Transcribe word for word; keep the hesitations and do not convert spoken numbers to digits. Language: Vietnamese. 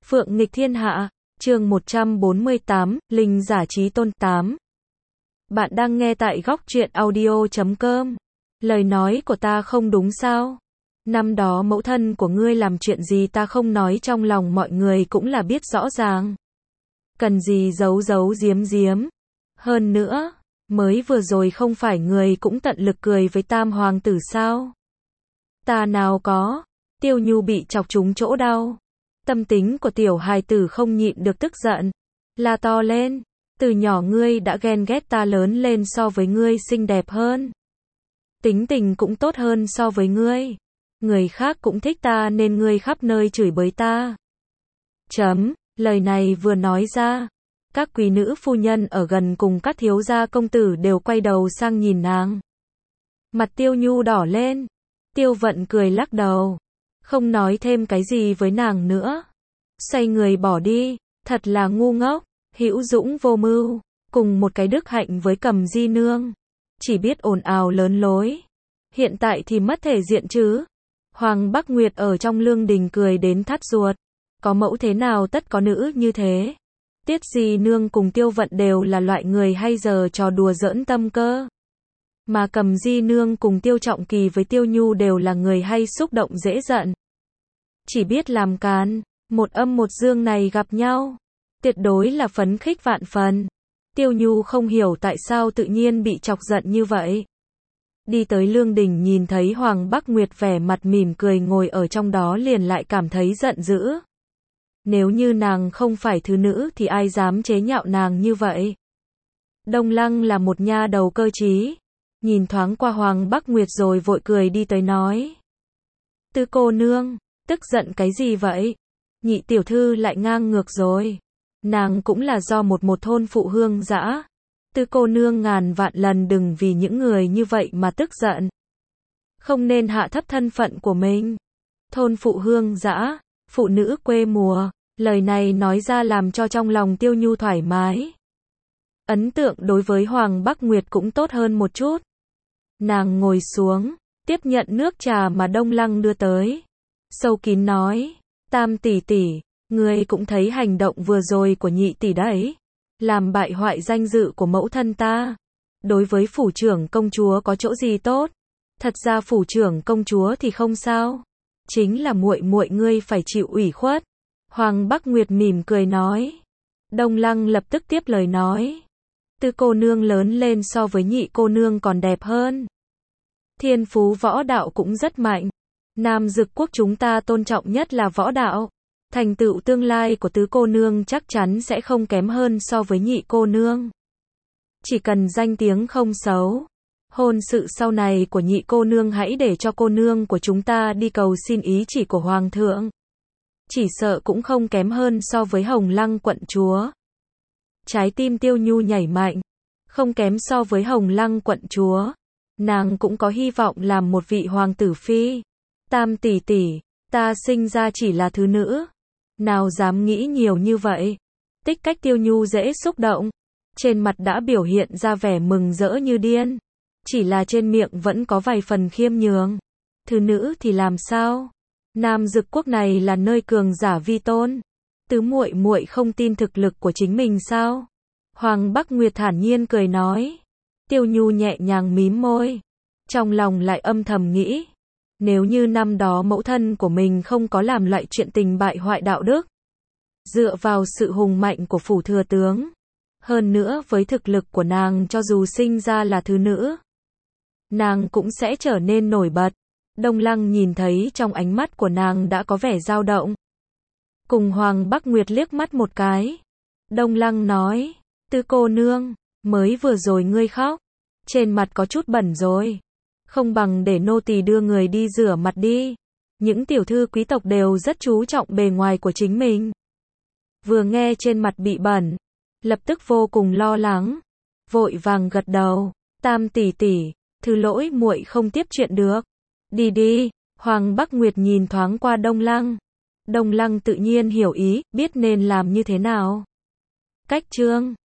Phượng nghịch thiên hạ, chương một trăm bốn mươi tám, Linh giả chí tôn tám. Bạn đang nghe tại góc truyện audio chấm com. Lời nói của ta không đúng sao? Năm đó mẫu thân của ngươi làm chuyện gì ta không nói trong lòng mọi người cũng là biết rõ ràng. Cần gì giấu giấu giếm giếm. Hơn nữa, mới vừa rồi không phải người cũng tận lực cười với tam hoàng tử sao? Ta nào có. Tiêu Nhu bị chọc trúng chỗ đau. Tâm tính của tiểu hài tử không nhịn được tức giận, la to lên, từ nhỏ ngươi đã ghen ghét ta lớn lên so với ngươi xinh đẹp hơn. Tính tình cũng tốt hơn so với ngươi. Người khác cũng thích ta nên ngươi khắp nơi chửi bới ta. Chấm, lời này vừa nói ra, các quý nữ phu nhân ở gần cùng các thiếu gia công tử đều quay đầu sang nhìn nàng. Mặt Tiêu Nhu đỏ lên, Tiêu Vận cười lắc đầu, không nói thêm cái gì với nàng nữa. Xoay người bỏ đi, thật là ngu ngốc, hữu dũng vô mưu, cùng một cái đức hạnh với Cầm Di nương. Chỉ biết ồn ào lớn lối. Hiện tại thì mất thể diện chứ. Hoàng Bắc Nguyệt ở trong lương đình cười đến thắt ruột. Có mẫu thế nào tất có nữ như thế. Tiết Di nương cùng Tiêu Vận đều là loại người hay giờ trò đùa giỡn tâm cơ. Mà Cầm Di nương cùng Tiêu Trọng Kỳ với Tiêu Nhu đều là người hay xúc động dễ giận. Chỉ biết làm càn, một âm một dương này gặp nhau, tuyệt đối là phấn khích vạn phần. Tiêu Nhu không hiểu tại sao tự nhiên bị chọc giận như vậy. Đi tới lương đình nhìn thấy Hoàng Bắc Nguyệt vẻ mặt mỉm cười ngồi ở trong đó liền lại cảm thấy giận dữ. Nếu như nàng không phải thứ nữ thì ai dám chế nhạo nàng như vậy. Đông Lăng là một nha đầu cơ trí. Nhìn thoáng qua Hoàng Bắc Nguyệt rồi vội cười đi tới nói. Tư cô nương, tức giận cái gì vậy? Nhị tiểu thư lại ngang ngược rồi. Nàng cũng là do một một thôn phụ hương dã. Tư cô nương ngàn vạn lần đừng vì những người như vậy mà tức giận. Không nên hạ thấp thân phận của mình. Thôn phụ hương dã, phụ nữ quê mùa. Lời này nói ra làm cho trong lòng Tiêu Nhu thoải mái. Ấn tượng đối với Hoàng Bắc Nguyệt cũng tốt hơn một chút. Nàng ngồi xuống, tiếp nhận nước trà mà Đông Lăng đưa tới. Sâu kín nói, Tam tỷ tỷ, ngươi cũng thấy hành động vừa rồi của nhị tỷ đấy. Làm bại hoại danh dự của mẫu thân ta. Đối với phủ trưởng công chúa có chỗ gì tốt? Thật ra phủ trưởng công chúa thì không sao. Chính là muội muội ngươi phải chịu ủy khuất. Hoàng Bắc Nguyệt mỉm cười nói. Đông Lăng lập tức tiếp lời nói. Tư cô nương lớn lên so với nhị cô nương còn đẹp hơn. Thiên phú võ đạo cũng rất mạnh. Nam Dực quốc chúng ta tôn trọng nhất là võ đạo. Thành tựu tương lai của tứ cô nương chắc chắn sẽ không kém hơn so với nhị cô nương. Chỉ cần danh tiếng không xấu. Hôn sự sau này của nhị cô nương hãy để cho cô nương của chúng ta đi cầu xin ý chỉ của Hoàng thượng. Chỉ sợ cũng không kém hơn so với Hồng Lăng quận chúa. Trái tim Tiêu Nhu nhảy mạnh. Không kém so với Hồng Lăng quận chúa. Nàng cũng có hy vọng làm một vị hoàng tử phi. Tam tỷ tỷ, ta sinh ra chỉ là thứ nữ. Nào dám nghĩ nhiều như vậy. Tích cách Tiêu Nhu dễ xúc động. Trên mặt đã biểu hiện ra vẻ mừng rỡ như điên. Chỉ là trên miệng vẫn có vài phần khiêm nhường. Thứ nữ thì làm sao? Nam Dực quốc này là nơi cường giả vi tôn. Tứ muội muội không tin thực lực của chính mình sao? Hoàng Bắc Nguyệt thản nhiên cười nói. Tiêu Nhu nhẹ nhàng mím môi. Trong lòng lại âm thầm nghĩ. Nếu như năm đó mẫu thân của mình không có làm loại chuyện tình bại hoại đạo đức. Dựa vào sự hùng mạnh của phủ thừa tướng. Hơn nữa với thực lực của nàng cho dù sinh ra là thứ nữ. Nàng cũng sẽ trở nên nổi bật. Đông Lăng nhìn thấy trong ánh mắt của nàng đã có vẻ dao động. Cùng Hoàng Bắc Nguyệt liếc mắt một cái. Đông Lăng nói. Tư cô nương, mới vừa rồi ngươi khóc. Trên mặt có chút bẩn rồi. Không bằng để nô tỳ đưa người đi rửa mặt đi. Những tiểu thư quý tộc đều rất chú trọng bề ngoài của chính mình. Vừa nghe trên mặt bị bẩn, lập tức vô cùng lo lắng. Vội vàng gật đầu. Tam tỷ tỷ, thứ lỗi muội không tiếp chuyện được. Đi đi. Hoàng Bắc Nguyệt nhìn thoáng qua Đông Lăng. Đông Lăng tự nhiên hiểu ý, biết nên làm như thế nào. Cách chương